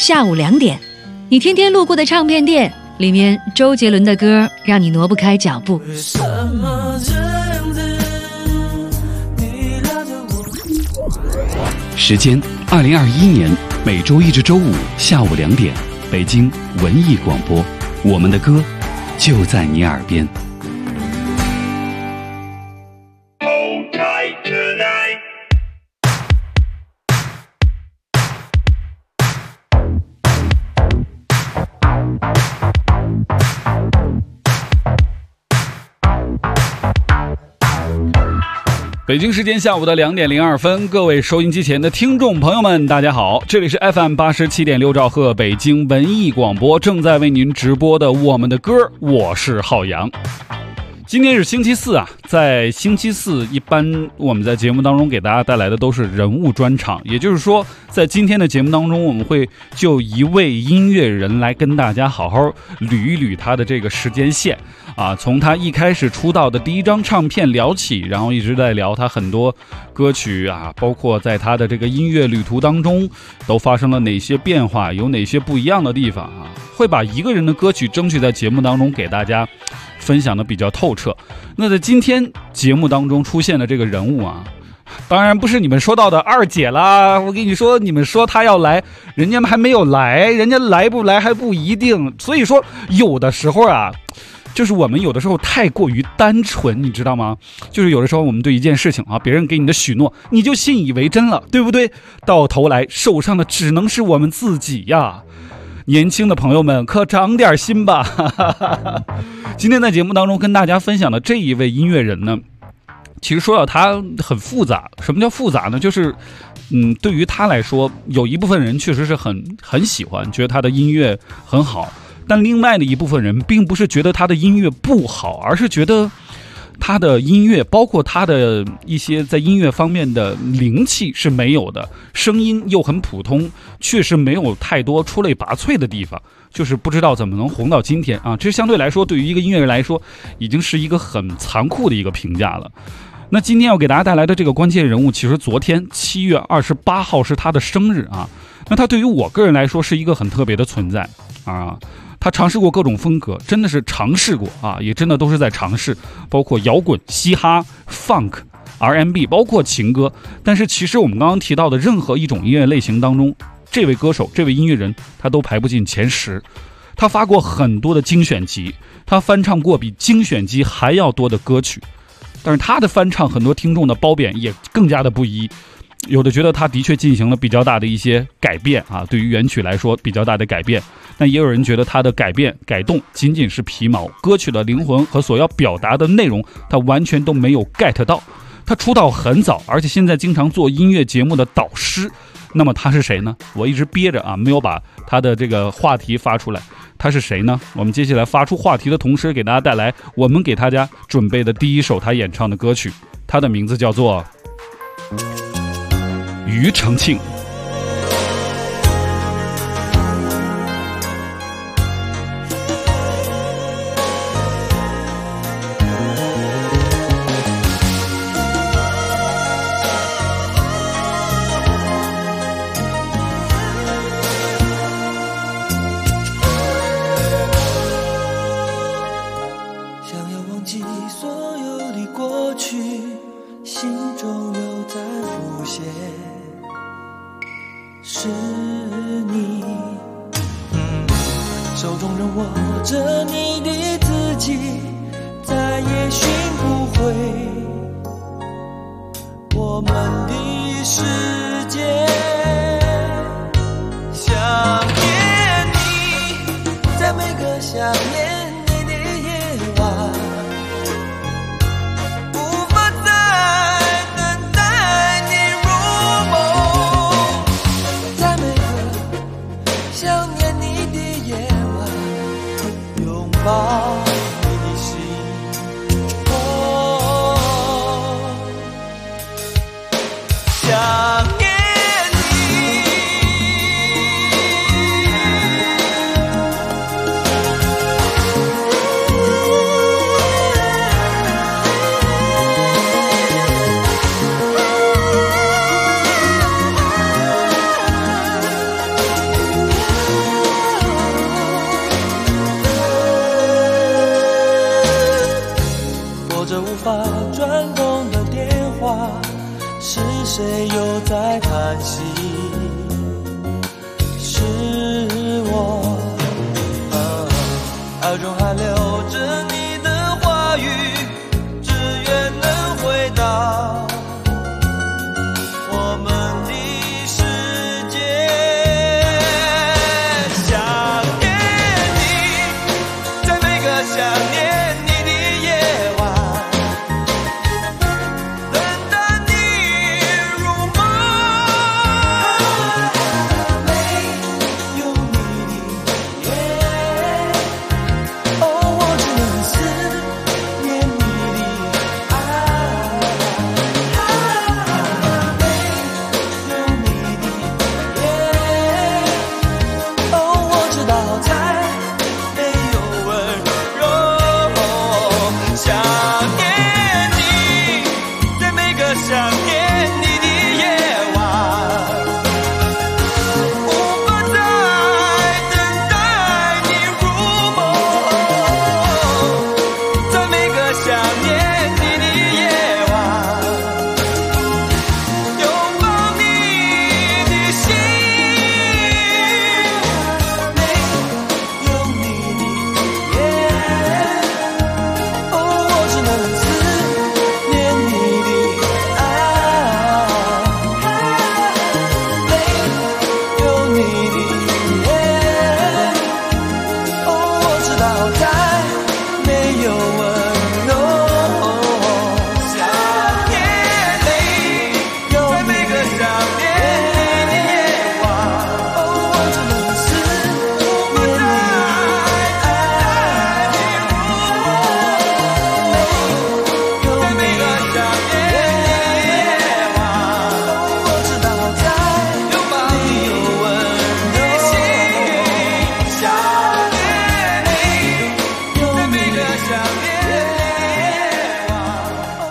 下午2点，你天天路过的唱片店，里面周杰伦的歌让你挪不开脚步。 时间2021年每周一至周五下午2点，北京文艺广播，我们的歌就在你耳边。北京时间下午的2点02分，各位收音机前的听众朋友们，大家好，这里是 FM87.6兆赫北京文艺广播，正在为您直播的我们的歌，我是浩洋。今天是星期四啊，在星期四一般我们在节目当中给大家带来的都是人物专场，也就是说在今天的节目当中，我们会就一位音乐人来跟大家好好捋一捋他的这个时间线啊，从他一开始出道的第一张唱片聊起，然后一直在聊他很多歌曲啊，包括在他的这个音乐旅途当中都发生了哪些变化，有哪些不一样的地方啊，会把一个人的歌曲争取在节目当中给大家分享的比较透彻。那在今天节目当中出现的这个人物啊，当然不是你们说到的二姐啦，我跟你说，你们说她要来，人家还没有来，人家来不来还不一定。所以说有的时候啊，就是我们有的时候太过于单纯，你知道吗？就是有的时候我们对一件事情啊，别人给你的许诺，你就信以为真了，对不对？到头来受伤的只能是我们自己呀。年轻的朋友们可长点心吧。今天在节目当中跟大家分享的这一位音乐人呢，其实说到他很复杂。什么叫复杂呢？就是对于他来说，有一部分人确实是很喜欢，觉得他的音乐很好，但另外的一部分人并不是觉得他的音乐不好，而是觉得他的音乐，包括他的一些在音乐方面的灵气是没有的，声音又很普通，确实没有太多出类拔萃的地方，就是不知道怎么能红到今天啊！这相对来说，对于一个音乐人来说，已经是一个很残酷的一个评价了。那今天要给大家带来的这个关键人物，其实昨天7月28号是他的生日啊。那他对于我个人来说是一个很特别的存在啊。他尝试过各种风格，真的是尝试过啊，也真的都是在尝试，包括摇滚、嘻哈、funk、R&B， 包括情歌。但是其实我们刚刚提到的任何一种音乐类型当中，这位歌手、这位音乐人，他都排不进前10。他发过很多的精选集，他翻唱过比精选集还要多的歌曲，但是他的翻唱，很多听众的褒贬也更加的不一。有的觉得他的确进行了比较大的一些改变啊，对于原曲来说比较大的改变，但也有人觉得他的改变改动仅仅是皮毛，歌曲的灵魂和所要表达的内容他完全都没有 get 到。他出道很早，而且现在经常做音乐节目的导师。那么他是谁呢？我一直憋着啊，没有把他的这个话题发出来。他是谁呢？我们接下来发出话题的同时，给大家带来我们给大家准备的第一首他演唱的歌曲，他的名字叫做庾澄庆。 想要忘记所有的过去，心中又在浮现，是你，手中仍握着你的自己，再也寻不回我们的世界。想念你，在每个想念你的夜晚，无法再等待你入梦，在每个想念你的夜晚，拥抱你的心。想念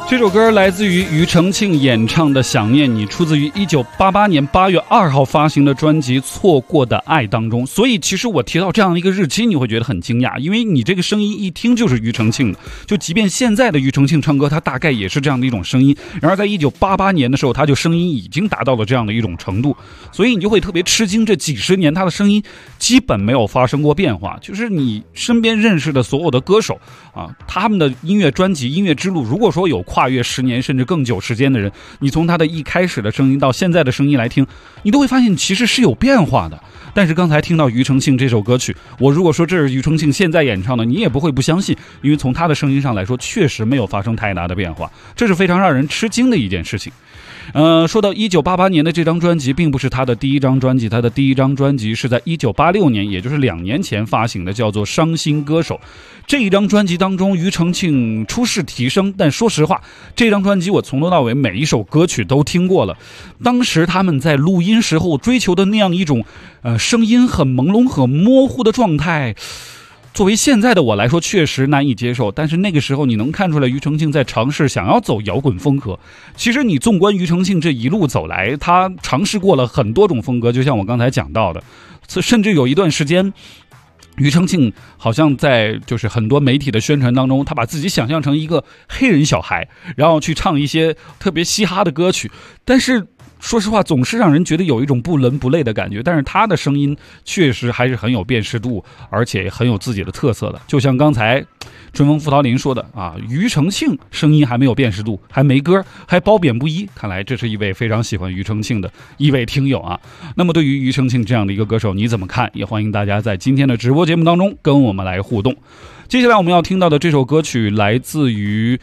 这首歌来自于庾澄庆演唱的《想念你》，出自于1988年8月2号发行的专辑《错过的爱》当中。所以其实我提到这样的一个日期，你会觉得很惊讶，因为你这个声音一听就是庾澄庆的，就即便现在的庾澄庆唱歌，他大概也是这样的一种声音。然而在1988年的时候，他就声音已经达到了这样的一种程度，所以你就会特别吃惊，这几十年他的声音基本没有发生过变化。就是你身边认识的所有的歌手啊，他们的音乐专辑、音乐之路，如果说有跨越10年甚至更久时间的人，你从他的一开始的声音到现在的声音来听，你都会发现其实是有变化的。但是刚才听到庾澄庆这首歌曲，我如果说这是庾澄庆现在演唱的，你也不会不相信，因为从他的声音上来说，确实没有发生太大的变化，这是非常让人吃惊的一件事情。说到1988年的这张专辑，并不是他的第一张专辑，他的第一张专辑是在1986年，也就是2年前发行的，叫做《伤心歌手》。这一张专辑当中，庾澄庆出世提升，但说实话，这张专辑我从头到尾每一首歌曲都听过了。当时他们在录音时候追求的那样一种声音很朦胧很模糊的状态，作为现在的我来说确实难以接受，但是那个时候你能看出来庾澄庆在尝试想要走摇滚风格。其实你纵观庾澄庆这一路走来，他尝试过了很多种风格，就像我刚才讲到的，甚至有一段时间庾澄庆好像在就是很多媒体的宣传当中，他把自己想象成一个黑人小孩，然后去唱一些特别嘻哈的歌曲，但是说实话总是让人觉得有一种不伦不类的感觉。但是他的声音确实还是很有辨识度，而且很有自己的特色的。就像刚才春风付桃林说的啊，庾澄庆声音还没有辨识度，还没歌，还褒贬不一，看来这是一位非常喜欢庾澄庆的一位听友啊。那么对于庾澄庆这样的一个歌手你怎么看？也欢迎大家在今天的直播节目当中跟我们来互动。接下来我们要听到的这首歌曲来自于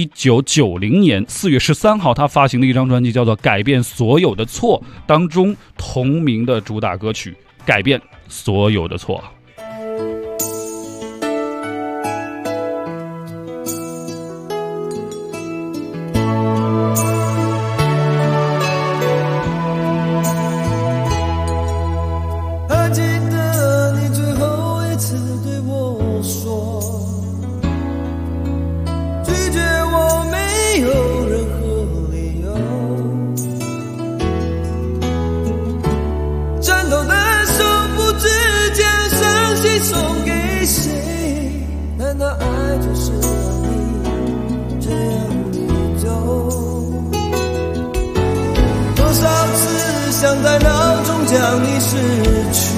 1990年4月13号他发行的一张专辑，叫做《改变所有的错》当中同名的主打歌曲《改变所有的错》。 还记得你最后一次对我说，拒绝我没有任何理由，颤抖的手不知将伤心送给谁，难道爱就是让你这样离走？多少次想在脑中将你失去，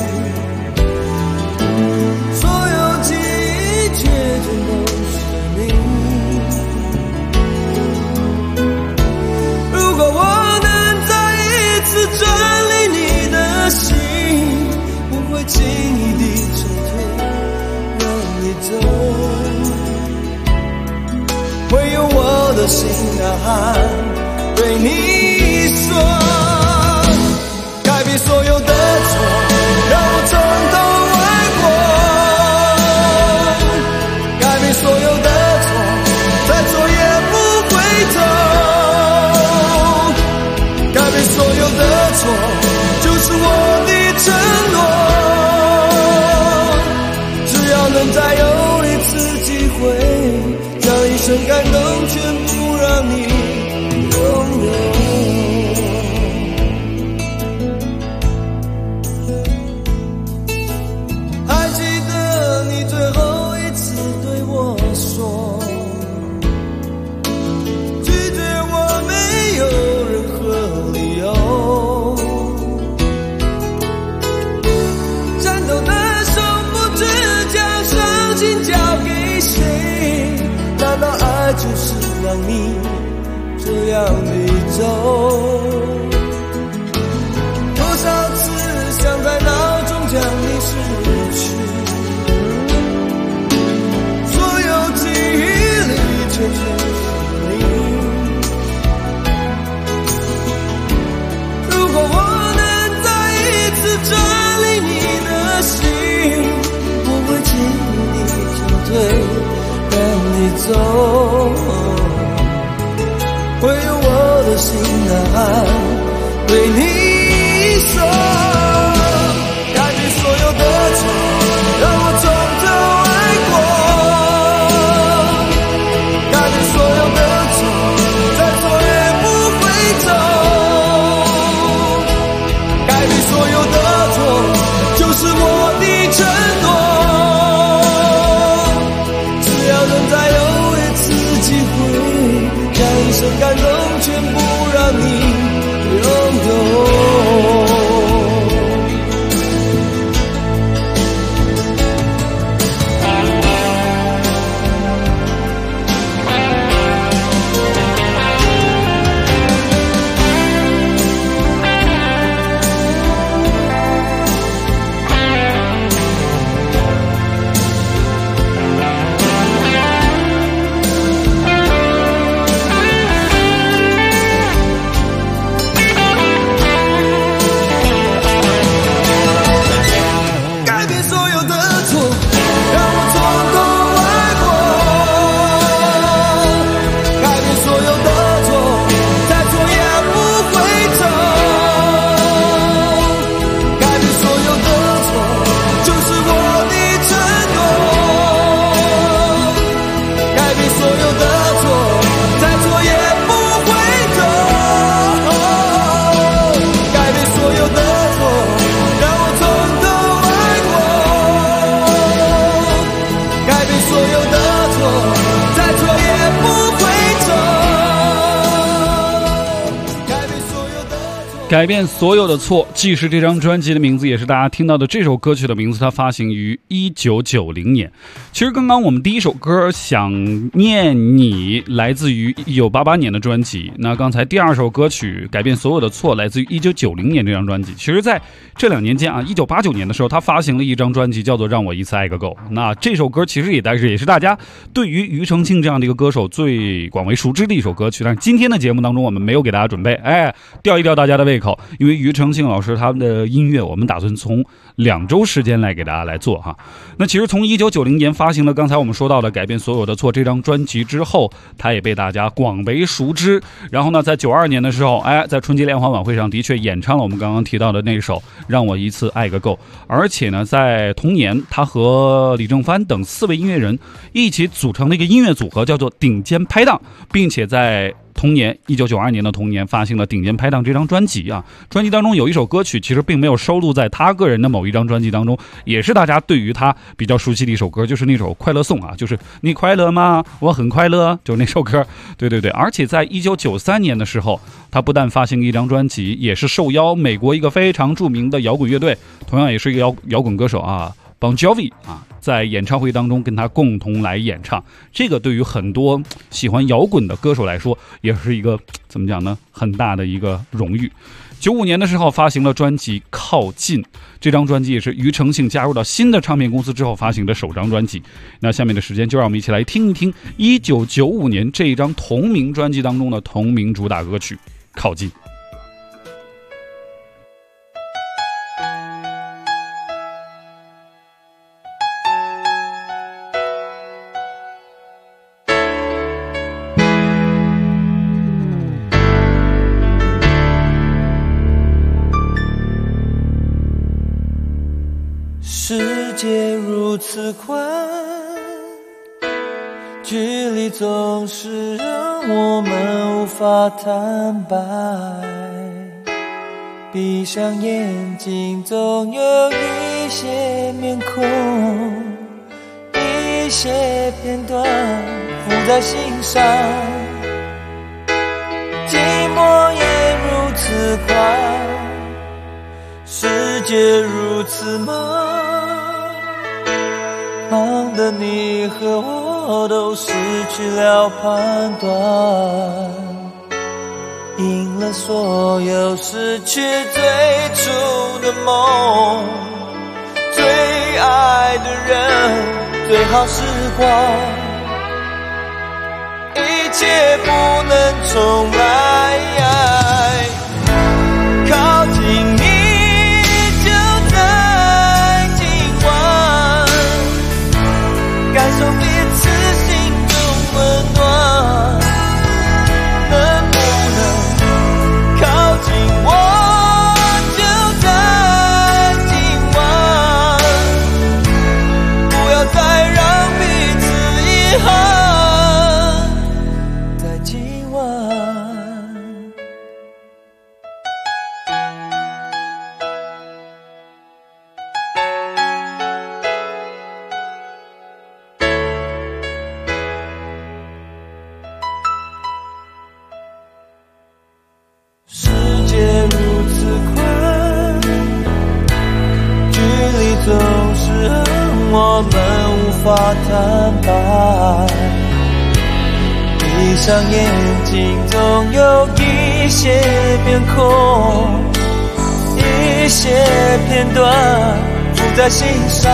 所有记忆却全都是你。如果我能再一次转离你的心，不会轻易地撤退让你走，会用我的心呐喊对你说，改变所有的错，让我从头来过，改变所有的错，再错也不回头，改变所有的错，就是我的承诺，只要能再有一次机会，将一生感动全部让你拥有。就是让你这样离走，多少次想在脑中将你失去，所有记忆里全是你。如果我能再一次转离你的心，不会轻易地撤退让你走，会用我的心呐喊改变所有的错，既是这张专辑的名字，也是大家听到的这首歌曲的名字。它发行于1990年。其实刚刚我们第一首歌《想念你》来自于1988年的专辑，那刚才第二首歌曲《改变所有的错》来自于1990年这张专辑。其实在这2年间啊，1989年的时候，他发行了一张专辑叫做《让我一次爱个够》。那这首歌其实也是大家对于庾澄庆这样的一个歌手最广为熟知的一首歌曲。但是今天的节目当中，我们没有给大家准备，吊一吊大家的胃口，因为庾澄庆老师他们的音乐，我们打算从2周时间来给大家来做哈。那其实从1990年发行了刚才我们说到的《改变所有的错》这张专辑之后，他也被大家广为熟知。然后呢，在92年的时候，在春节联欢晚会上的确演唱了我们刚刚提到的那首《让我一次爱个够》。而且呢，在同年，他和李正帆等4位音乐人一起组成了一个音乐组合，叫做顶尖拍档，并且在同年1992年的同年发行了《顶尖拍档》这张专辑啊。专辑当中有一首歌曲其实并没有收录在他个人的某一张专辑当中，也是大家对于他比较熟悉的一首歌，就是那首快乐颂啊，就是你快乐吗？我很快乐，就是那首歌。对，而且在1993年的时候，他不但发行一张专辑，也是受邀美国一个非常著名的摇滚乐队，同样也是一个摇滚歌手啊Bon Jovi 在演唱会当中跟他共同来演唱。这个对于很多喜欢摇滚的歌手来说，也是一个怎么讲呢，很大的一个荣誉。95年的时候发行了专辑《靠近》，这张专辑也是庾澄庆加入到新的唱片公司之后发行的首张专辑。那下面的时间就让我们一起来听一听1995年这一张同名专辑当中的同名主打歌曲《靠近》。 世界如此宽，距离总是让我们无法坦白。闭上眼睛，总有一些面孔，一些片段浮在心上。寂寞也如此快，世界如此忙，忙的你和我都失去了判断，赢了所有，失去最初的梦，最爱的人，最好时光，一切不能重来，靠近你感受彼此心中温暖，能不能靠近我，就在今晚，不要再让彼此遗憾，在今晚。世界如此宽，距离总是让我们无法坦白。闭上眼睛，总有一些面孔，一些片段浮在心上。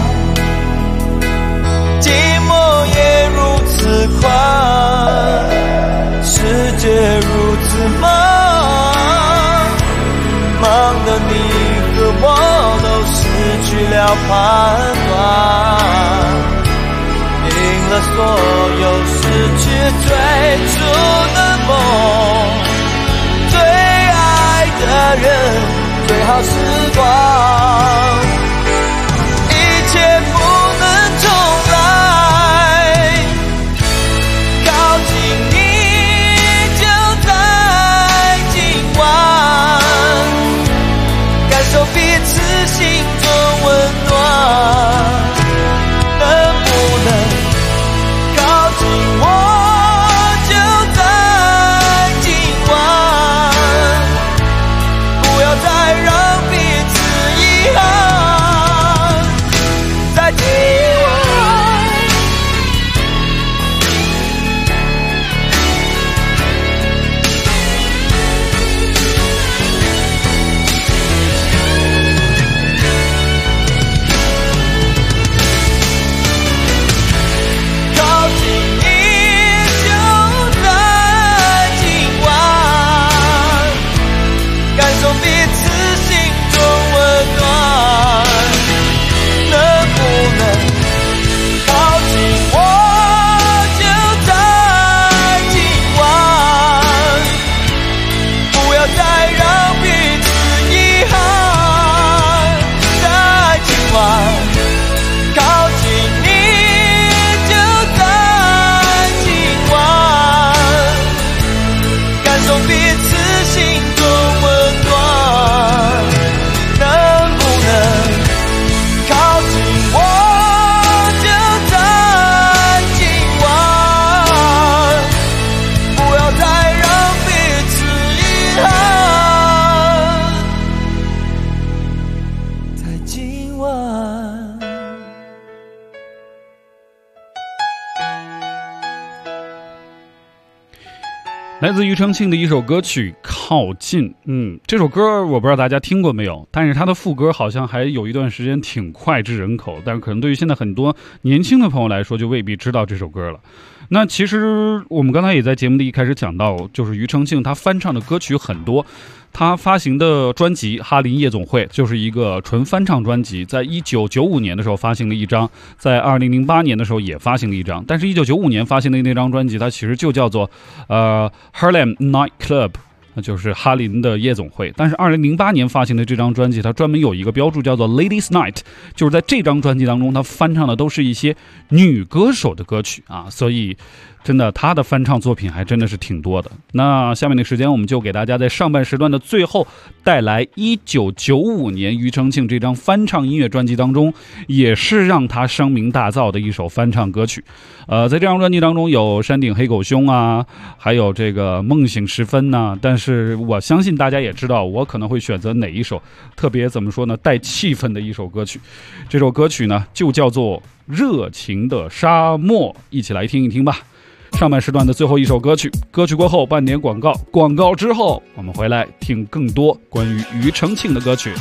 寂寞也如此宽，世界如此忙，忙的你和我都失去了判断，赢了所有，失去最初的梦，最爱的人，最好时光，一切不能重来，靠近你就在今晚，感受彼此心中温暖，能不能靠近我，就在今晚， 湾。 来自庾澄庆的一首歌曲《靠近》。这首歌我不知道大家听过没有，但是它的副歌好像还有一段时间挺脍炙人口，但是可能对于现在很多年轻的朋友来说就未必知道这首歌了。那其实我们刚才也在节目的一开始讲到，就是庾澄庆他翻唱的歌曲很多，他发行的专辑《哈林夜总会》就是一个纯翻唱专辑，在1995年的时候发行了一张，在2008年的时候也发行了一张，但是1995年发行的那张专辑它其实就叫做Harlem Night Club，那就是哈林的夜总会。但是2008年发行的这张专辑它专门有一个标注叫做 Ladies Night， 就是在这张专辑当中它翻唱的都是一些女歌手的歌曲啊，所以真的他的翻唱作品还真的是挺多的。那下面的时间我们就给大家在上半时段的最后带来1995年庾澄庆这张翻唱音乐专辑当中也是让他声名大噪的一首翻唱歌曲。在这张专辑当中有山顶黑狗兄啊，还有这个梦醒时分呐，但是我相信大家也知道我可能会选择哪一首特别怎么说呢，带气氛的一首歌曲。这首歌曲呢就叫做热情的沙漠，一起来听一听吧。上半时段的最后一首歌曲，歌曲过后半点广告，广告之后我们回来听更多关于庾澄庆的歌曲。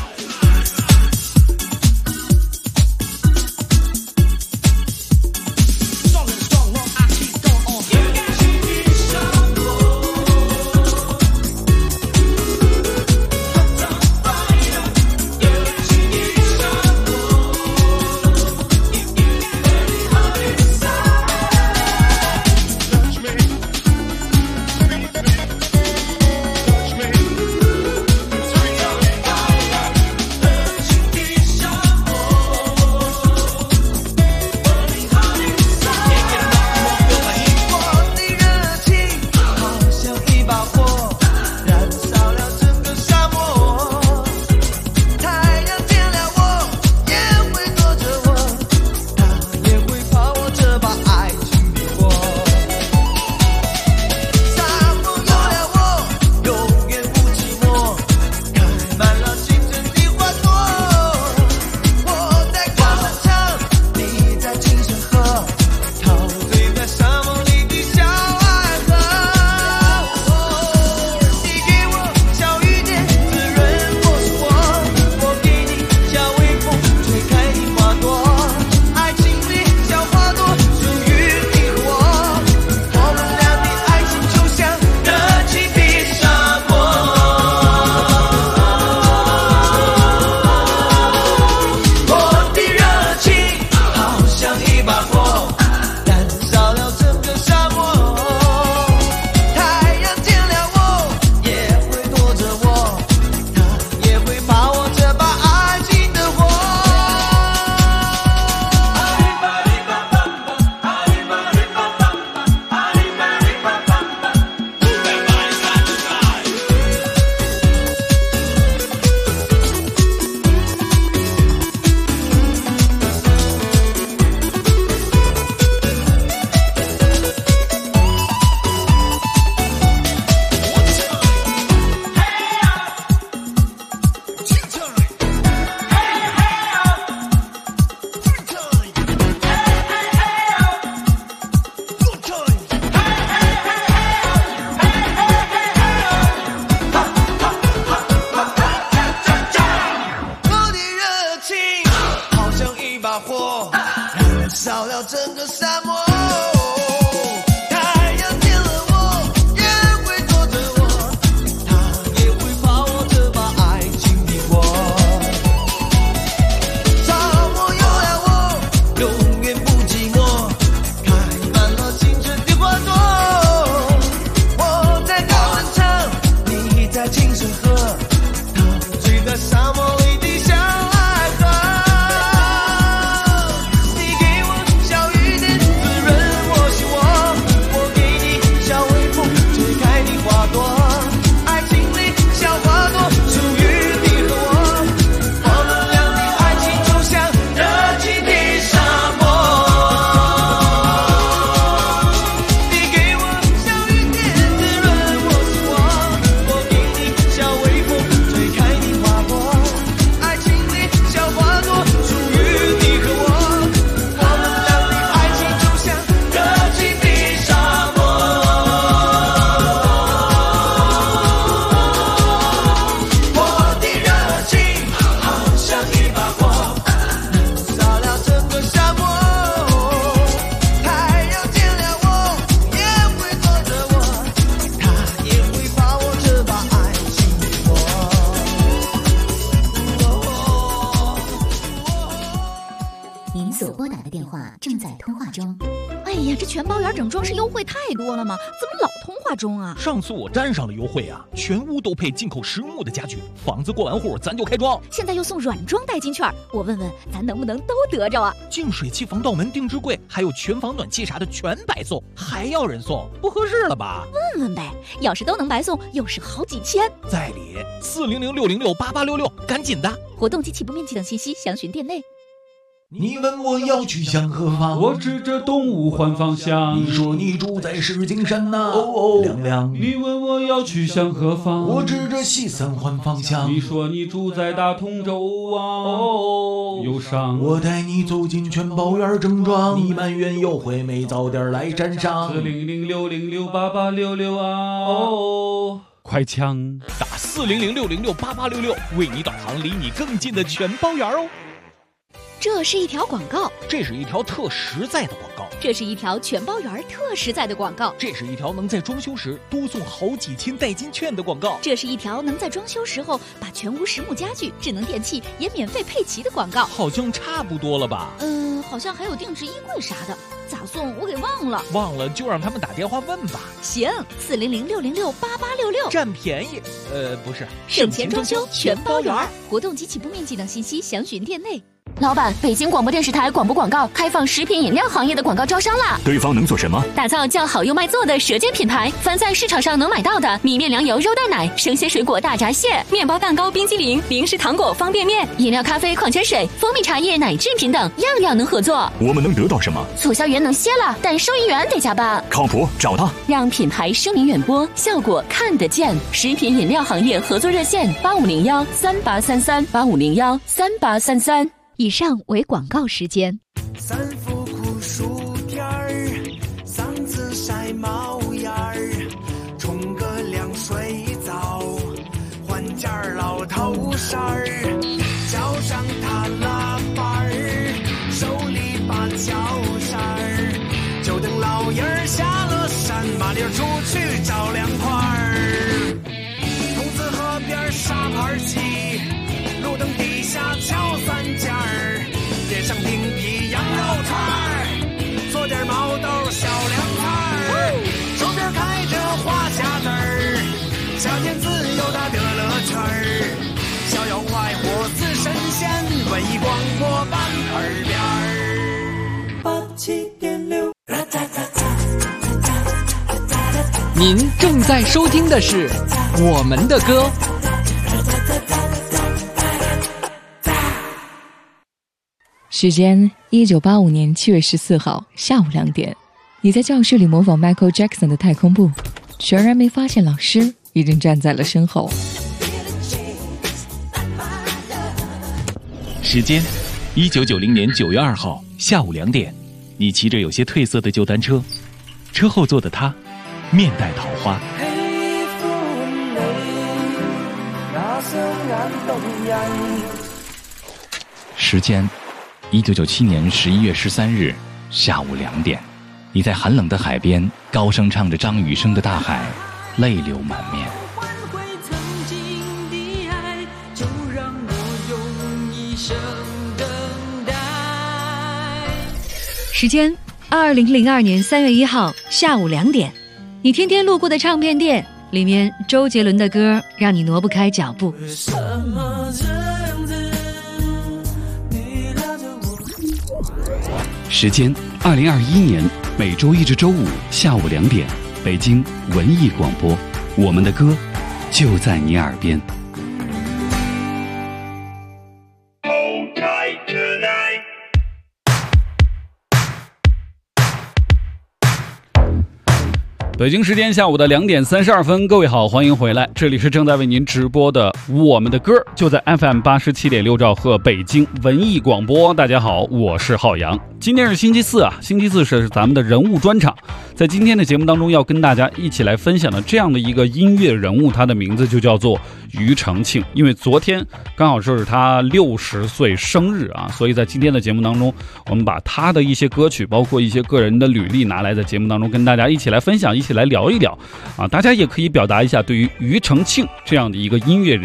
烧了整个沙漠。太阳见了我也会躲着我，他也会把我这把爱情的火。沙漠有了我，永远不寂寞，开满了青春的花朵。我在高原唱，你在清水河，陶醉在沙漠里的小孩河。你给我小雨点滋润您所拨打的电话正在通话中。 哎呀，这全包圆整装饰优惠太多了吗？怎么老通话中啊？ 上次我站上了优惠啊，全屋都配进口实木的家具，房子过完户咱就开装。 现在又送软装代金券，我问问咱能不能都得着啊？ 净水器、防盗门、定制柜，还有全房暖气啥的全白送，还要人送，不合适了吧？ 问问呗，要是都能白送，又是好几千。 在理400-606-8866，赶紧的！ 活动及起步面积等信息详询店内。 你问我要去向何方， 我指着东吴换方向。 你说你住在石景山呐，哦亮亮。 你问我要去向何方， 我指着西三环方向。 你说你住在大同州啊，哦忧伤。 我带你走进全包圆正装，你埋怨优惠没早点来沾上。 400-606-8866啊，哦快枪打400-606-8866，为你导航离你更近的全包圆哦。 这是一条广告， 这是一条特实在的广告， 这是一条全包圆特实在的广告， 这是一条能在装修时多送好几千代金券的广告， 这是一条能在装修时候把全屋实木家具、智能电器也免费配齐的广告。 好像差不多了吧？ 好像还有定制衣柜啥的，咋送我给忘了。 忘了就让他们打电话问吧。 行，400-606-8866， 占便宜。不是， 省钱装修全包圆，活动及起步面积等信息详询店内。 老板，北京广播电视台广播广告开放食品饮料行业的广告招商啦！ 对方能做什么？ 打造叫好又卖座的舌尖品牌，凡在市场上能买到的米面粮油肉蛋奶、生鲜水果大闸蟹、面包蛋糕冰激凌、零食糖果方便面、饮料咖啡矿泉水、蜂蜜茶叶奶制品等，样样能合作。 我们能得到什么？ 促销员能歇了，但收银员得加班。 靠谱，找他， 让品牌声名远播，效果看得见。食品饮料行业合作热线8501-3833，8501-3833。 以上为广告时间。 三伏酷暑天儿，嗓子晒冒烟儿，冲个凉水澡，换件老头衫儿，脚上踏拉板儿，手里把脚扇儿，就等老爷儿下了山，麻溜出去找凉快儿。筒子河边沙盘棋，路灯底下敲三件儿，点上冰皮羊肉串儿，做点毛豆小凉菜儿，手边开着花匣子儿，夏天自由的乐乐圈儿，逍遥快活似神仙，文艺广播伴耳边儿。87.6， 您正在收听的是我们的歌。 时间1985年7月14号下午2点，你在教室里模仿 Michael Jackson 的太空步，全然没发现老师已经站在了身后。 时间1990年9月2号下午2点，你骑着有些褪色的旧单车，车后座的他面带桃花。时间1997年11月13日下午2点，你在寒冷的海边高声唱着张雨生的《大海》，泪流满面。 时间2002年3月1号下午2点，你天天路过的唱片店里面，周杰伦的歌让你挪不开脚步。 时间2021年每周一至周五下午2点，北京文艺广播，我们的歌就在你耳边。北京时间下午的2点32分，各位好，欢迎回来，这里是正在为您直播的我们的歌，就在 FM 87.6兆赫北京文艺广播。大家好，我是浩洋。今天是星期四啊，星期四是咱们的人物专场。在今天的节目当中，要跟大家一起来分享的这样的一个音乐人物，他的名字就叫做庾澄庆。因为昨天刚好是他60岁生日啊，所以在今天的节目当中，我们把他的一些歌曲，包括一些个人的履历拿来在节目当中跟大家一起来分享，一起来聊一聊啊。大家也可以表达一下对于庾澄庆这样的一个音乐人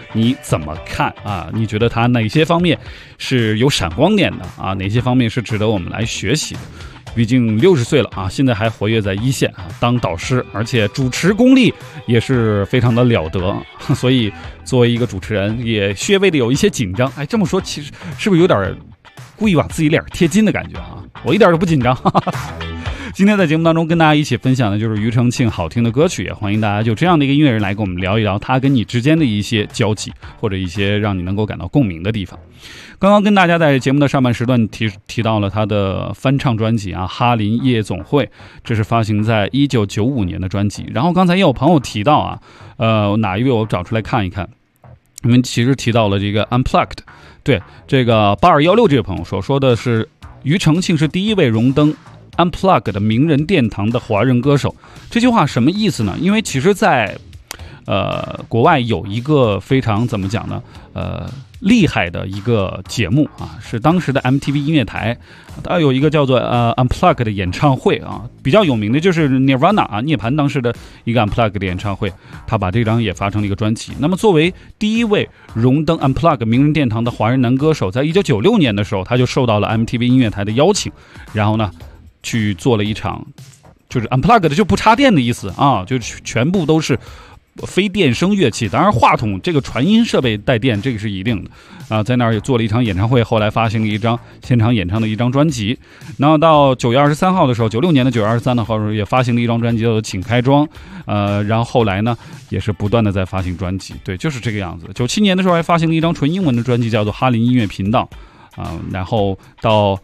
你怎么看啊？你觉得他哪些方面是有闪光点的啊？哪些方面是值得我们来学习的？毕竟60岁了啊，现在还活跃在一线啊，当导师，而且主持功力也是非常的了得，所以作为一个主持人，也略微的有一些紧张。哎，这么说其实是不是有点故意往自己脸贴金的感觉啊？我一点都不紧张。今天在节目当中跟大家一起分享的就是庾澄庆好听的歌曲，也欢迎大家就这样的一个音乐人来跟我们聊一聊他跟你之间的一些交集，或者一些让你能够感到共鸣的地方。刚刚跟大家在节目的上半时段提到了他的翻唱专辑啊，《哈林夜总会》，这是发行在1995年的专辑。然后刚才也有朋友提到啊，哪一位我找出来看一看。你们其实提到了这个 Unplugged， 对，这个8216这位朋友说的是庾澄庆是第一位荣登 Unplugged 的名人殿堂的华人歌手。这句话什么意思呢？因为其实在国外有一个非常怎么讲呢？厉害的一个节目啊，是当时的 MTV 音乐台，它有一个叫做Unplugged 的演唱会啊，比较有名的就是 Nirvana 啊，涅槃当时的一个 Unplugged 的演唱会，他把这张也发成了一个专辑。那么作为第一位荣登 Unplugged 名人殿堂的华人男歌手，在1996年的时候，他就受到了 MTV 音乐台的邀请，然后呢去做了一场，就是 Unplugged 就不插电的意思啊，就全部都是非电声乐器，当然话筒这个传音设备带电，这个是一定的啊。在那儿也做了一场演唱会，后来发行了一张现场演唱的一张专辑。然后到9月23号的时候，96年的9月23号的时候也发行了一张专辑叫做《请开庄》，然后后来呢也是不断的在发行专辑，对，就是这个样子。97年的时候还发行了一张纯英文的专辑叫做《哈林音乐频道》然后到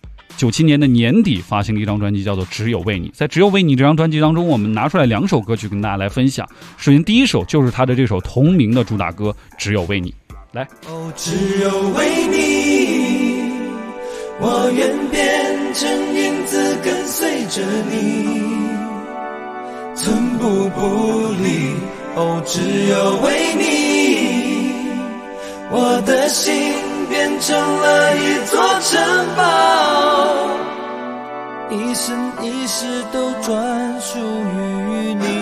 97年的年底发行了一张专辑叫做《只有为你》。在《只有为你》这张专辑当中，我们拿出来2首歌曲跟大家来分享。首先第一首就是他的这首同名的主打歌《只有为你》，来。 哦，只有为你，我愿变成影子跟随着你，寸步不离。哦，只有为你，我的心变成了一座城堡，一生一世都专属于你。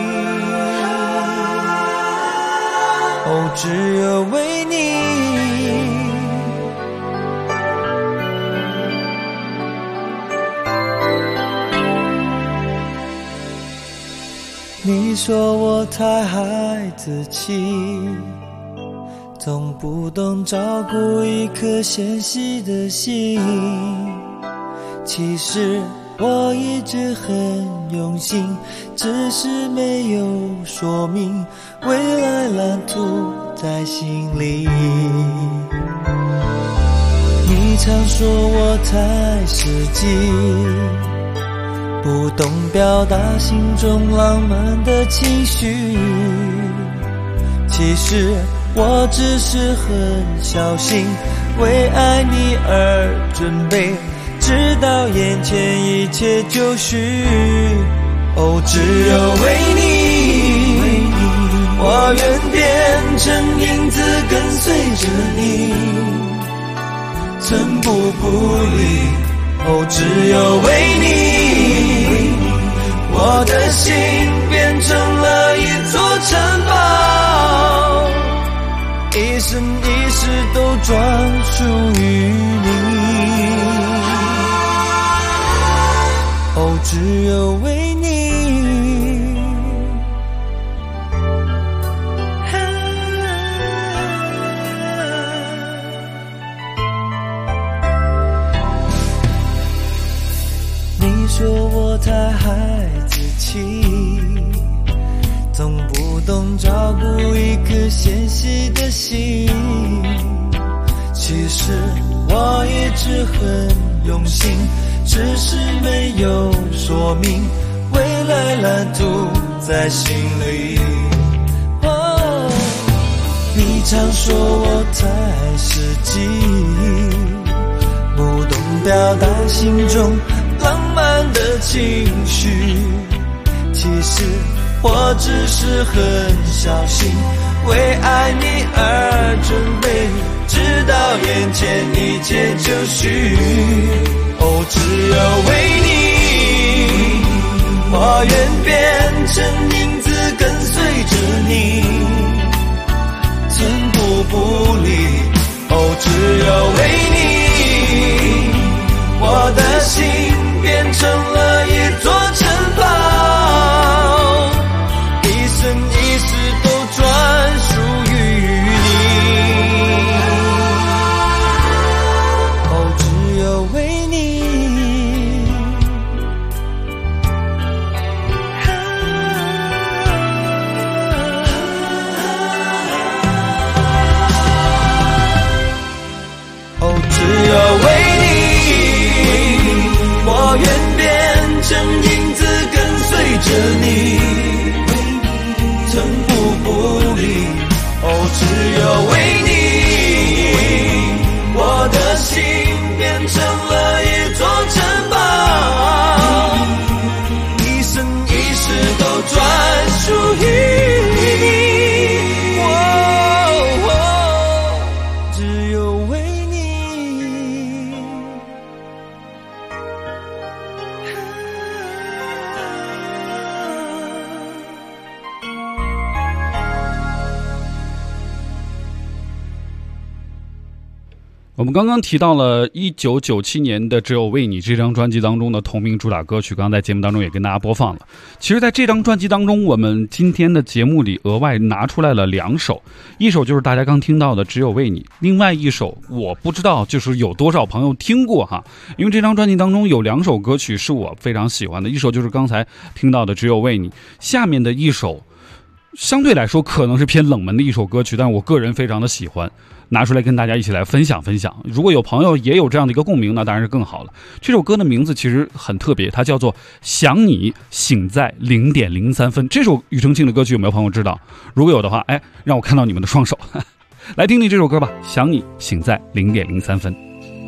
哦，只有为你。你说我太孩子气，总不懂照顾一颗纤细的心，其实我一直很用心，只是没有说明未来蓝图在心里。你常说我太实际，不懂表达心中浪漫的情绪，其实我只是很小心，为爱你而准备，直到眼前一切就绪。哦，只有为你，我愿变成影子跟随着你，寸步不离。哦，只有为你，我的心变成了一座城堡，一生一世都专属于你。哦，只有为你。你说我太孩子气，总不懂照顾一颗纤细的心，其实我一直很用心，只是没有说明未来蓝图在心里。哦，你常说我太实际，不懂表达心中浪漫的情绪，其实我只是很小心，为爱你而准备，直到眼前一切就绪。哦，只有为你，我愿变成影子跟随着你，寸你，寸步不离。哦，只有为你，我的心变成了一座城堡，一生一世都专属于你。只有为你。 我们刚刚提到了1997年的《只有为你》这张专辑当中的同名主打歌曲，刚刚在节目当中也跟大家播放了。其实在这张专辑当中，我们今天的节目里额外拿出来了2首，一首就是大家刚听到的《只有为你》，另外一首我不知道就是有多少朋友听过哈，因为这张专辑当中有2首歌曲是我非常喜欢的，一首就是刚才听到的《只有为你》，下面的一首相对来说可能是偏冷门的一首歌曲，但我个人非常的喜欢，拿出来跟大家一起来分享分享。如果有朋友也有这样的一个共鸣，那当然是更好了。这首歌的名字其实很特别，它叫做《想你醒在0点03分》。这首庾澄庆的歌曲有没有朋友知道？如果有的话，让我看到你们的双手。来听听这首歌吧，《想你醒在0点03分》。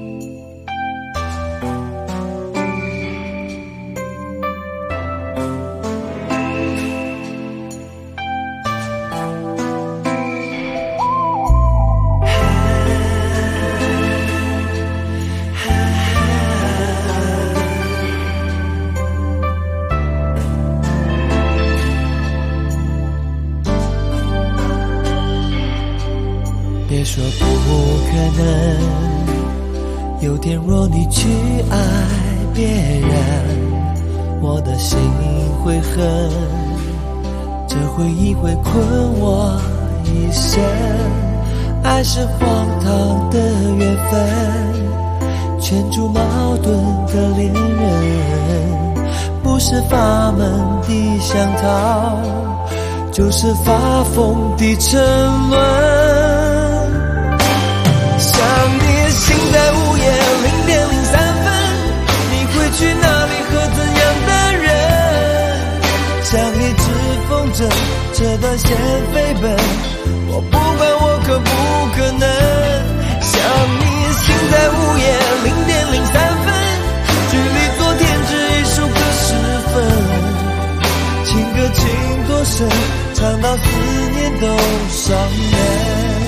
别说不可能，有天若你去爱别人，我的心会恨，这回忆会困我一生。爱是荒唐的缘分，圈住矛盾的恋人，不是法门的香桃，就是发疯的沉沦。想你醒在午夜0点03分，你会去哪里和怎样的人？像一只风筝，这段线飞奔，我不管我可不可能。想你醒在午夜0点03分，距离昨天只一首歌10分，情歌情多深，唱到思念都伤人。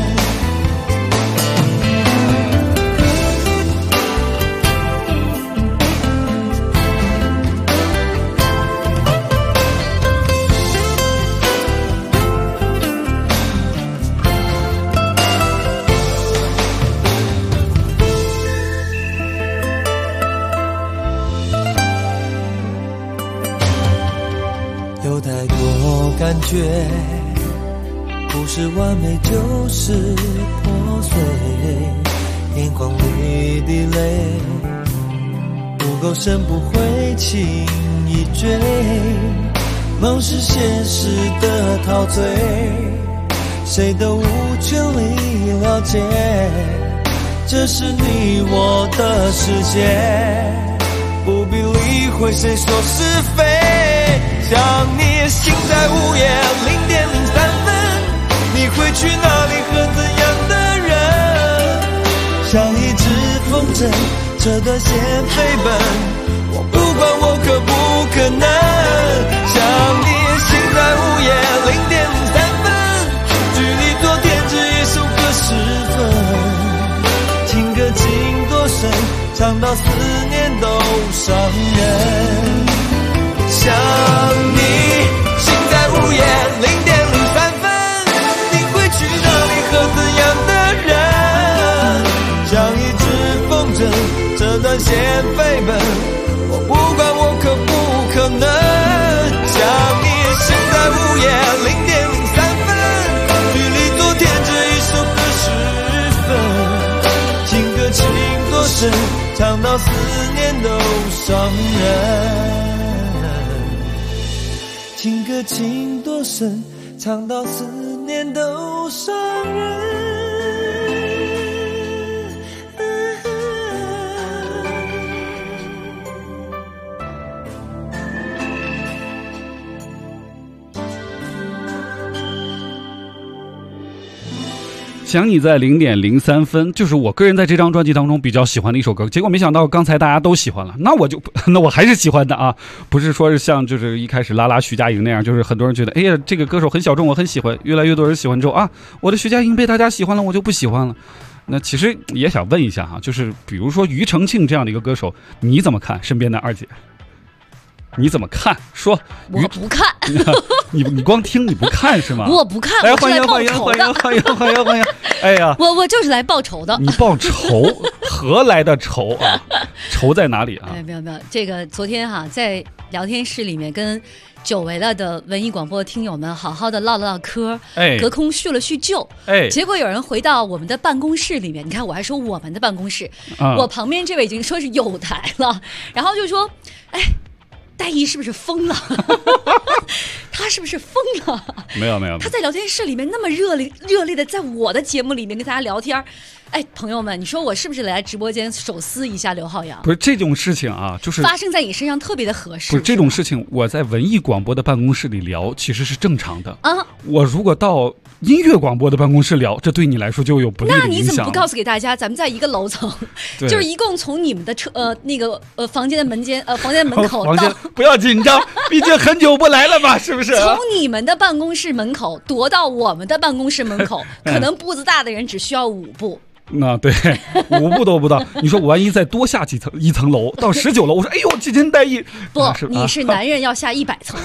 有太多感觉，不是完美就是破碎，眼眶里的泪不够深不会轻易追，梦是现实的陶醉，谁都无权利了解，这是你我的世界，不必理会谁说是非。想你醒在午夜0点03分，你会去哪里和怎样的人？像一只风筝，这段线飞奔，我不管我可不可能。想你醒在午夜0点03分，距离昨天只一首歌10分，情歌情多深，唱到思念都伤人。想你醒在午夜0点03分，你会去哪里和怎样的人？像一只风筝，这段线飞奔，我不管我可不可能。想你醒在午夜0点03分，距离昨天只一首歌10分，情歌情多深，唱到思念都伤人。情歌情多深，唱到思念都伤人。 想你在0.03分，就是我个人在这张专辑当中比较喜欢的一首歌。结果没想到刚才大家都喜欢了，那我还是喜欢的啊，不是说是像就是一开始拉徐佳莹那样，就是很多人觉得哎呀这个歌手很小众，我很喜欢，越来越多人喜欢之后啊，我的徐佳莹被大家喜欢了，我就不喜欢了。那其实也想问一下哈，就是比如说庾澄庆这样的一个歌手，你怎么看？身边的二姐，你怎么看？说我不看， 你光听你不看是吗？ 我不看， 哎， 我是来报欢迎仇的。 欢迎！哎呀， 我就是来报仇的。 你报仇，何来的仇啊？仇在哪里啊？ 哎，没有，这个昨天哈在聊天室里面跟久违了的文艺广播听友们好好的唠了唠嗑，隔空叙了叙旧，结果有人回到我们的办公室里面，你看我还说我们的办公室，我旁边这位已经说是有台了，然后就说，哎。戴毅是不是疯了？他是不是疯了？ 没有， 他在聊天室里面那么热烈的在我的节目里面跟大家聊天。哎，朋友们，你说我是不是来直播间手撕一下刘浩洋？ 不是这种事情啊，就是发生在你身上特别的合适。 不是这种事情，我在文艺广播的办公室里聊其实是正常的啊。 我如果到音乐广播的办公室聊，这对你来说就有不利的影响。 那你怎么不告诉给大家，咱们在一个楼层，就是一共从你们的房间的门口到不要紧张，毕竟很久不来了嘛，是不是？ 从你们的办公室门口踱到我们的办公室门口，可能步子大的人只需要5步。 那对，5步都不到。你说我万一再多下一层楼到19楼，我说哎呦，今天戴毅不，你是男人要下100层。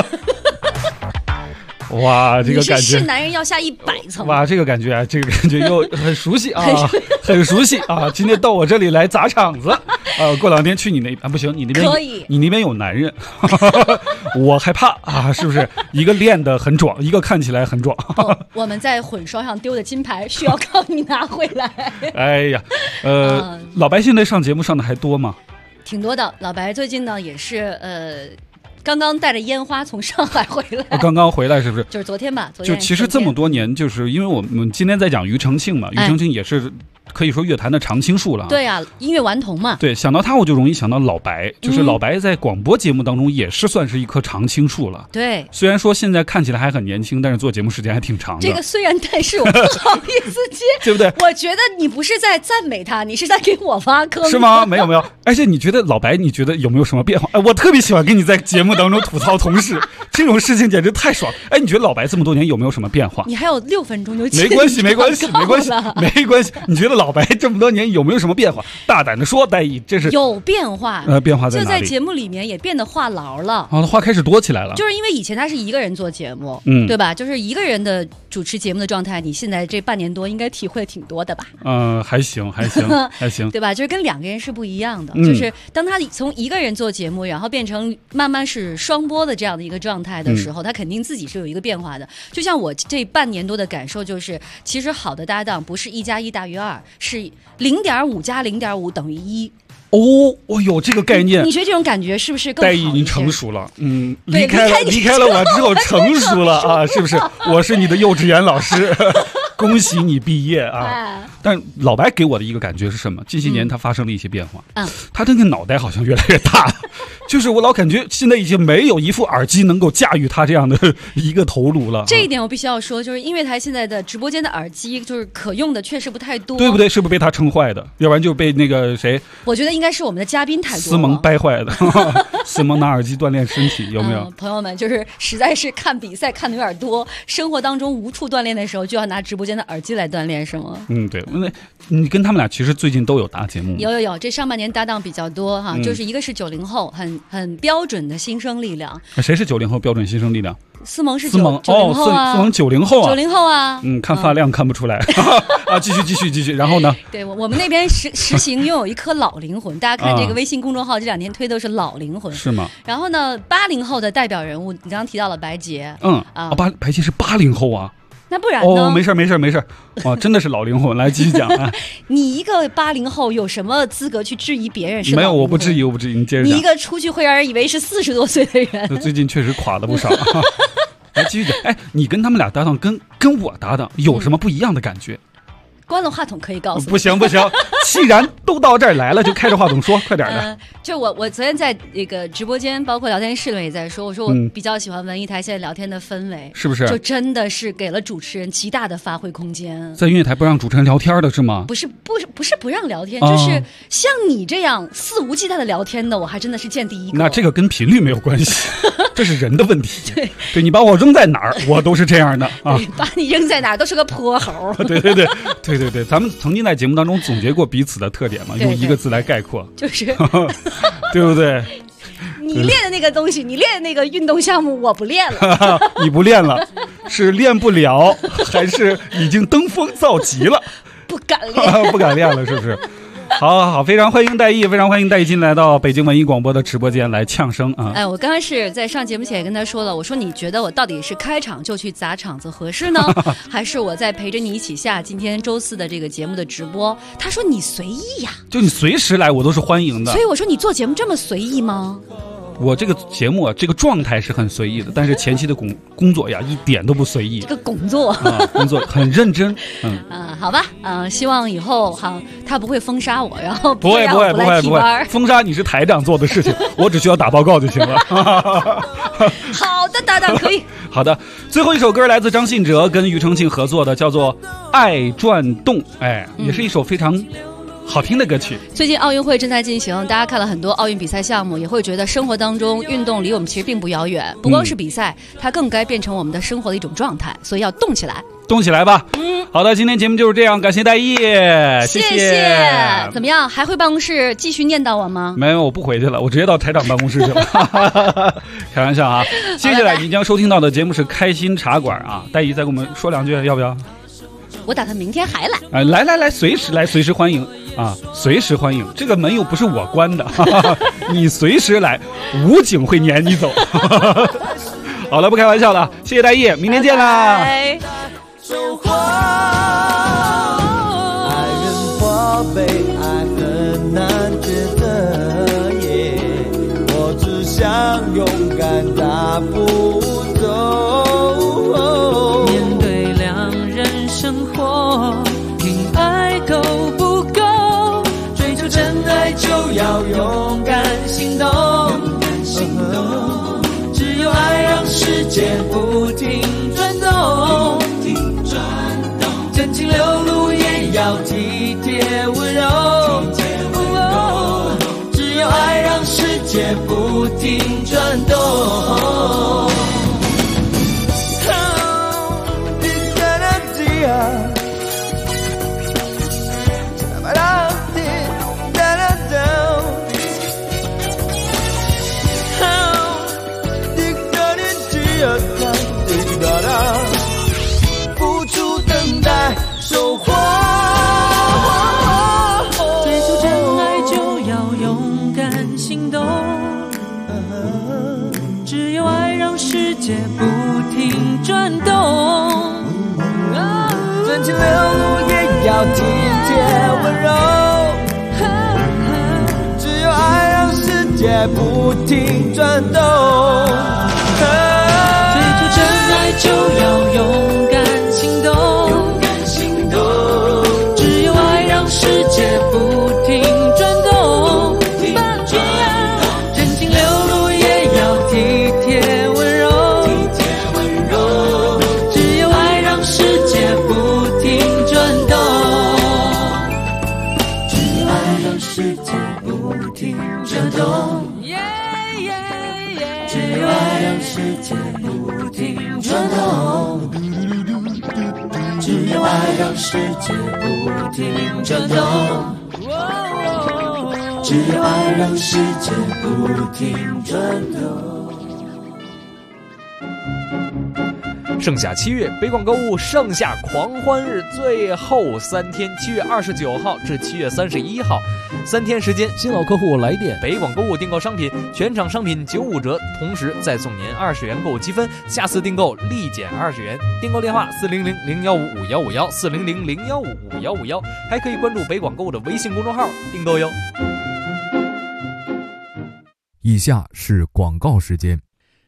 哇，这个感觉是男人要下100层。 哇，这个感觉又很熟悉啊，很熟悉啊！今天到我这里来砸场子，过2天去你那不行，你那边可以， 你那边有男人，我害怕啊，是不是？一个练得很壮，一个看起来很壮。 我们在混双上丢的金牌需要靠你拿回来。 哎呀，老白现在上节目上的还多吗？ 挺多的，老白最近呢也是刚刚带着烟花从上海回来， 刚刚回来是不是？ 就是昨天吧。 就其实这么多年，就是因为我们今天在讲庾澄庆嘛，庾澄庆也是可以说乐坛的常青树了。 对啊，音乐顽童嘛。 对，想到他我就容易想到老白，就是老白在广播节目当中也是算是一棵常青树了。 对， 虽然说现在看起来还很年轻，但是做节目时间还挺长的。 这个虽然但是我不好意思接， 对不对？ 我觉得你不是在赞美他，你是在给我挖坑。 是吗？没有。而且你觉得老白，你觉得有没有什么变化？哎，我特别喜欢跟你在节目当中吐槽同事，这种事情简直太爽。哎，你觉得老白这么多年有没有什么变化？ 你还有6分钟就没关系。你觉得老白这么多年有没有什么变化？大胆的说，戴毅，这是有变化。 变化在哪里？ 就在节目里面也变得话痨了。 话开始多起来了。 就是因为以前他是一个人做节目，对吧？就是一个人的主持节目的状态，你现在这半年多应该体会挺多的吧？ 还行， 对吧？就是跟2个人是不一样的。就是当他从一个人做节目，然后变成慢慢是双播的这样的一个状态的时候，他肯定自己是有一个变化的。就像我这半年多的感受就是，其实好的搭档不是1+1大于2，是0.5加0.5等于1。 哦哟，这个概念， 你觉得这种感觉是不是更好一些？ 戴毅，你成熟了，离开了我之后成熟了啊，是不是？我是你的幼稚园老师，恭喜你毕业啊！但老白给我的一个感觉是什么？近些年他发生了一些变化，他这个脑袋好像越来越大了，就是我老感觉现在已经没有一副耳机能够驾驭他这样的一个头颅了。 这一点我必须要说，就是音乐台现在的直播间的耳机就是可用的确实不太多， 对不对？是不是被他撑坏的？要不然就被那个谁？ 我觉得应该是我们的嘉宾太多了， 思萌掰坏的。思萌拿耳机锻炼身体，有没有？ 朋友们，就是实在是看比赛看的有点多，生活当中无处锻炼的时候，就要拿直播间的耳机来锻炼，是吗？ 对，那你跟他们俩其实最近都有搭节目。 有，这上半年搭档比较多哈，就是一个是90后，很标准的新生力量。 谁是90后标准新生力量？ 思萌是90后啊， 思萌90后啊 ，90后啊。 看发量看不出来啊。继续，然后呢？ 对，我们那边实行拥有一颗老灵魂，大家看这个微信公众号这2天推的是老灵魂， 是吗？ 然后呢，80后的代表人物，你刚刚提到了白洁， 白洁是80后啊。 那不然呢？ 没事，哇，真的是老灵魂。来继续讲啊。 你一个80后有什么资格去质疑别人是老灵魂？ 没有，我不质疑，你接着讲。 你一个出去会让人以为是40多岁的人。 最近确实垮了不少。来继续讲，哎，你跟他们俩搭档跟我搭档有什么不一样的感觉？ 关了话筒可以告诉我。 不行， 既然都到这儿来了，就开着话筒说，快点的。 就我昨天在那个直播间，包括聊天室里面也在说，我说我比较喜欢文艺台现在聊天的氛围， 是不是？ 就真的是给了主持人极大的发挥空间。 在音乐台不让主持人聊天的是吗？ 不是不让聊天，就是像你这样肆无忌惮的聊天的，我还真的是见第一个。 那这个跟频率没有关系，这是人的问题。对，你把我扔在哪儿，我都是这样的啊。 把你扔在哪儿都是个泼猴。 对，咱们曾经在节目当中总结过彼此的特点嘛，用一个字来概括， 就是对不对？ 你练的那个东西，你练的那个运动项目，我不练了。 你不练了，是练不了，还是已经登峰造极了？ 不敢练， 不敢练了，是不是？好，非常欢迎戴毅，非常欢迎戴毅进来到北京文艺广播的直播间来呛声啊！ 我刚刚是在上节目前也跟他说了，我说你觉得我到底是开场就去砸场子合适呢，还是我在陪着你一起下今天周4的这个节目的直播？他说你随意呀， 就你随时来我都是欢迎的。 所以我说你做节目这么随意吗？ 我这个节目这个状态是很随意的，但是前期的工作呀一点都不随意。 这个工作工作很认真。 好吧，希望以后他不会封杀我，然后不会，封杀你是台长做的事情，我只需要打报告就行了。 好的，搭档可以。 好的，最后一首歌来自张信哲跟庾澄庆合作的，叫做《爱转动》，也是一首非常好听的歌曲。 最近奥运会正在进行，大家看了很多奥运比赛项目，也会觉得生活当中运动离我们其实并不遥远，不光是比赛，它更该变成我们的生活的一种状态，所以要动起来。 动起来吧。好的，今天节目就是这样，感谢戴毅，谢谢。怎么样，还回办公室继续念叨我吗？ 没有，我不回去了，我直接到台长办公室去了。开玩笑啊。接下来你将收听到的节目是开心茶馆啊，戴毅再给我们说两句，要不要？ 我打算明天还来。 来，随时欢迎啊，随时欢迎。这个门又不是我关的，你随时来，武警会撵你走。好了，不开玩笑了，谢谢戴毅，明天见啦。 拜拜。 爱人花被爱很难抉择，我只想勇敢大步走。 面对两人生活，听爱够不够？追求真爱就要勇敢行动，只有爱让世界不停转动，真情流露也要体贴温柔，只有爱让世界不停转动。 付出等待收获， 追求真爱就要勇敢行动，只有爱让世界不停转动， 真情流露也要体贴温柔，只有爱让世界不停转动。 就要勇敢行动，只有爱让世界不停转动，真情流露也要体贴温柔，只有爱让世界不停转动，只有爱让世界不停转动，只有爱让世界不停转动，只有爱让世界不停转动，只有爱让世界不停转动。 盛夏7月，北广购物盛夏狂欢日最后3天，7月29号至7月31号，3天时间， 新老客户来电， 北广购物订购商品，全场商品95折，同时再送您20元购物积分，下次订购立减20元。订购电话400-015-5151 400-015-5151，还可以关注北广购物的微信公众号订购哟。 以下是广告时间。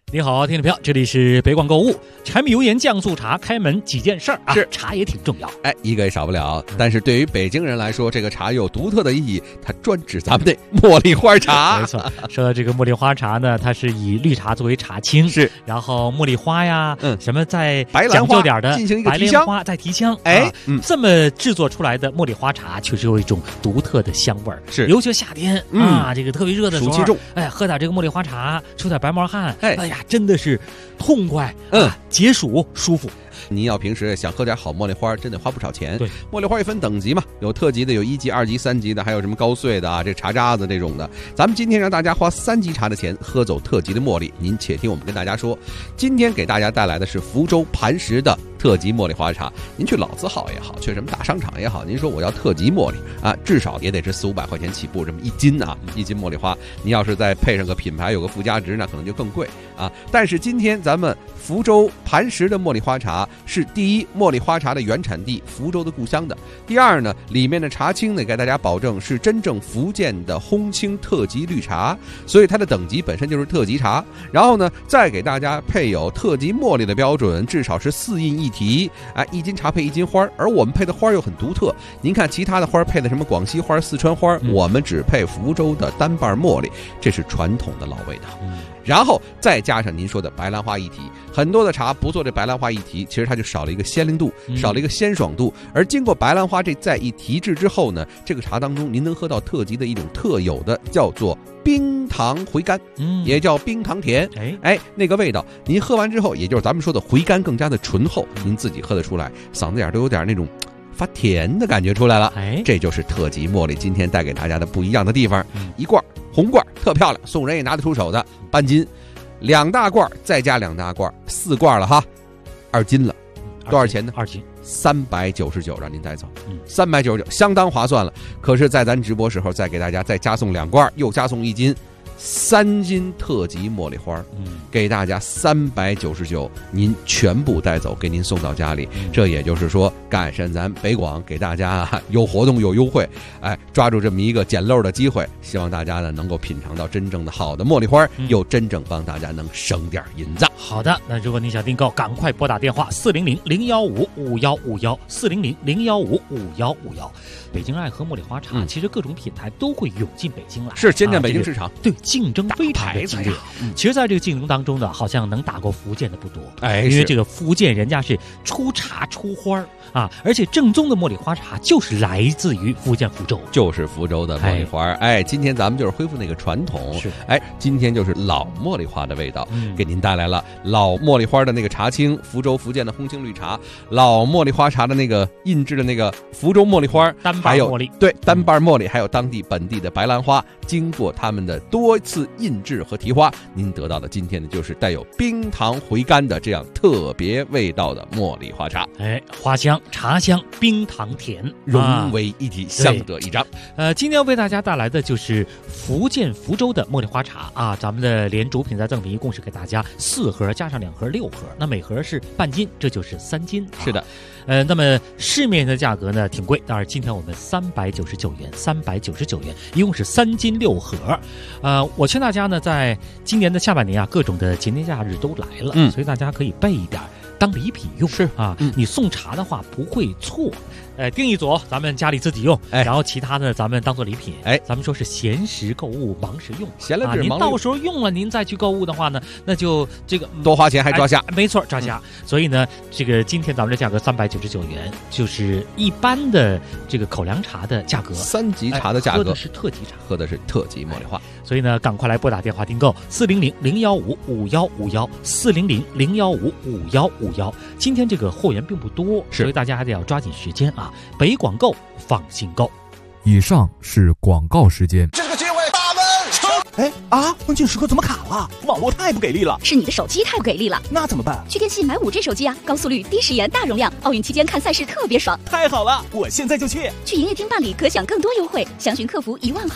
你好，听众朋友，这里是北广购物，柴米油盐酱醋茶开门几件事儿啊， 是茶也挺重要， 一个也少不了。但是对于北京人来说，这个茶有独特的意义，它专指咱们的茉莉花茶。 没错，说到这个茉莉花茶呢，它是以绿茶作为茶青， 是， 然后茉莉花呀， 什么再白讲究点的进行一个白莲花再提香，这么制作出来的茉莉花茶，确实有一种独特的香味儿。 是， 尤其夏天啊，这个特别热的时候， 暑气重， 喝点这个茉莉花茶，出点白毛汗，哎呀，真的是痛快，解暑舒服。 您要平时想喝点好茉莉花，真得花不少钱。 对， 茉莉花也分等级嘛，有特级的，有1级、2级、3级的，还有什么高碎的啊，这茶渣子这种的。咱们今天让大家花3级茶的钱喝走特级的茉莉，您且听我们跟大家说，今天给大家带来的是福州磐石的特级茉莉花茶。您去老字号也好，去什么大商场也好，您说我要特级茉莉啊，至少也得是400-500块钱起步，这么1斤啊，1斤茉莉花。你要是再配上个品牌，有个附加值，那可能就更贵啊。但是今天咱们福州磐石的茉莉花茶是第一，茉莉花茶的原产地，福州的故乡的；第二呢，里面的茶青呢，给大家保证是真正福建的烘青特级绿茶，所以它的等级本身就是特级茶。然后呢，再给大家配有特级茉莉的标准，至少是4印1提，1斤茶配1斤花，而我们配的花又很独特。您看其他的花配的什么广西花、四川花，我们只配福州的单瓣茉莉，这是传统的老味道。然后再加上您说的白兰花1提，很多的茶不做这白兰花1提，其实它就少了一个鲜灵度，少了一个鲜爽度。而经过白兰花这再一提制之后呢，这个茶当中您能喝到特级的一种特有的叫做冰糖回甘，也叫冰糖甜。那个味道，您喝完之后，也就是咱们说的回甘更加的醇厚，您自己喝得出来，嗓子眼都有点那种发甜的感觉出来了。这就是特级茉莉今天带给大家的不一样的地方。一罐红罐特漂亮，送人也拿得出手的，半斤，2大罐再加2大罐，4罐了哈，2斤了，多少钱呢 ？2斤 399，让您带走，399相当划算了。可是，在咱直播时候再给大家再加送2罐，又加送1斤。3斤特级茉莉花，给大家399，您全部带走，给您送到家里。这也就是说，赶上咱北广给大家有活动有优惠，抓住这么一个捡漏的机会，希望大家呢能够品尝到真正的好的茉莉花，又真正帮大家能省点银子。 好的，那如果您想订购，赶快拨打电话400-015-5151，400-015-5151。北京爱喝茉莉花茶，其实各种品牌都会涌进北京来， 是先占北京市场， 对，竞争非常的激烈。其实在这个竞争当中呢，好像能打过福建的不多，因为这个福建人家是出茶出花啊，而且正宗的茉莉花茶就是来自于福建福州， 就是福州的茉莉花。今天咱们就是恢复那个传统，今天就是老茉莉花的味道，给您带来了老茉莉花的那个茶青，福州福建的烘青绿茶，老茉莉花茶的那个印制的那个福州茉莉花， 还有对单瓣茉莉，还有当地本地的白兰花，经过他们的多次印制和提花，您得到的今天的就是带有冰糖回甘的这样特别味道的茉莉花茶。 花香、茶香、冰糖甜融为一体，相得益彰。 今天为大家带来的就是福建福州的茉莉花茶啊，咱们的连主品再赠品一共是给大家4盒加上2盒6盒，那每盒是半斤，这就是3斤。 是的。 那么市面的价格呢挺贵，但是今天我们399元，399元，一共是3斤6盒。我劝大家呢，在今年的下半年啊，各种的节年假日都来了，所以大家可以备一点当礼品用。 是啊，你送茶的话不会错。订一组咱们家里自己用，然后其他的咱们当做礼品。咱们说是闲时购物，忙时用。 闲了您到时候用了，您再去购物的话呢，那就这个多花钱还抓瞎。 没错，抓瞎。所以呢，这个今天咱们的价格399元，就是一般的这个口粮茶的价格 ，3级茶的价格， 喝的是特级茶， 喝的是特级茉莉花。 所以呢，赶快来拨打电话订购400-015-5151，400-015-5151。今天这个货源并不多，所以大家还得要抓紧时间啊！北广购，放心购。 以上是广告时间。 这个机会大问关键时刻怎么卡了？网络太不给力了。 是你的手机太不给力了。 那怎么办？ 去电信买5G 手机啊，高速率、低时延、大容量，奥运期间看赛事特别爽。 太好了，我现在就去。 去营业厅办理，可享更多优惠，详询客服10000号。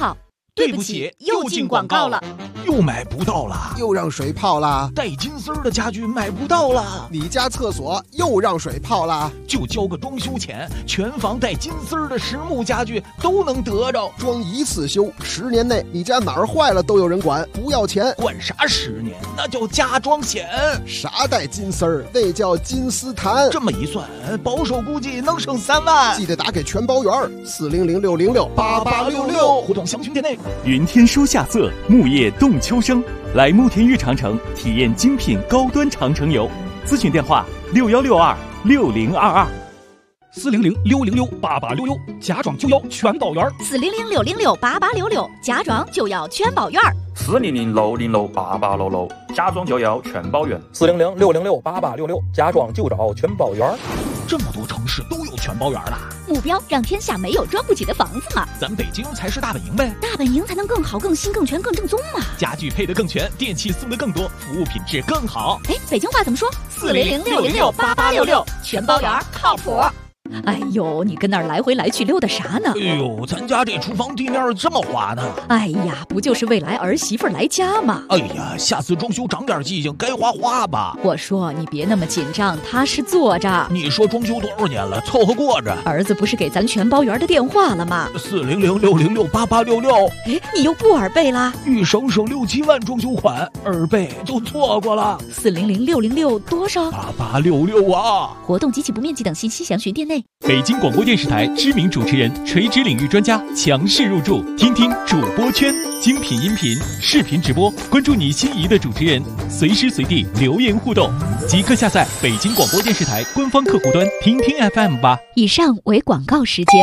对不起，又进广告了，又买不到了， 又让水泡了， 带金丝儿的家具买不到了， 你家厕所又让水泡了， 就交个装修钱，全房带金丝儿的实木家具都能得着， 装一次修，10年内你家哪儿坏了都有人管，不要钱。 管啥10年？那叫家装险。 啥带金丝儿？那叫金丝檀。 这么一算，保守估计能省3万。 记得打给全包员，400-606-8866， 互动详询店内。 云天书夏色，木叶动秋生，来慕田峪长城体验精品高端长城游。咨询电话61626022。 400-606-8866，假装就要全包圆。 400-606-8866，假装就要全包圆。 400-606-8866，假装就要全包圆。 400-606-8866，假装就找全包圆。 这么多城市都有全包圆了， 目标让天下没有装不起的房子嘛。 咱北京才是大本营呗， 大本营才能更好、更新、更全、更正宗嘛。 家具配得更全，电器送得更多，服务品质更好。 哎，北京话怎么说？400-606-8866，全包圆靠谱。哎呦，你跟那儿来回来去溜达啥呢？ 哎呦，咱家这厨房地面这么滑呢。 哎呀，不就是未来儿媳妇来家吗？ 哎呀，下次装修长点记性，该花吧。 我说你别那么紧张，踏实坐着。 你说装修多少年了，凑合过着。 儿子不是给咱全包圆的电话了吗 ？400-606-8866。 哎，你又不耳背啦？ 欲省6-7万装修款，耳背都错过了。 400-606多少 ？8866啊！ 活动及其不面积等信息详询店内。 北京广播电视台知名主持人、垂直领域专家强势入驻，听听主播圈，精品音频、视频直播，关注你心仪的主持人，随时随地留言互动，即刻下载北京广播电视台官方客户端听听 FM 吧。 以上为广告时间。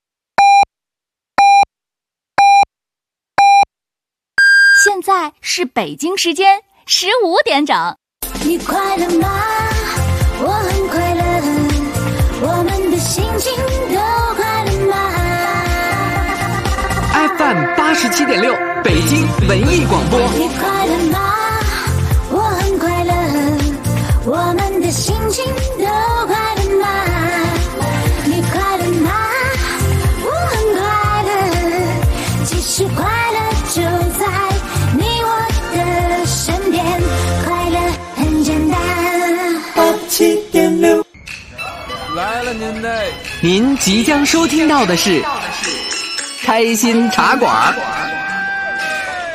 现在是北京时间15点整。 你快乐吗？我很快乐。我们的心情都快乐吗 ？FM 87.6，北京文艺广播。 你快乐吗？我很快乐。我们的心情都快乐吗？你快乐吗？我很快乐。其实快乐就在你我的身边，快乐很简单。87.6。 来了您嘞！ 您即将收听到的是开心茶馆。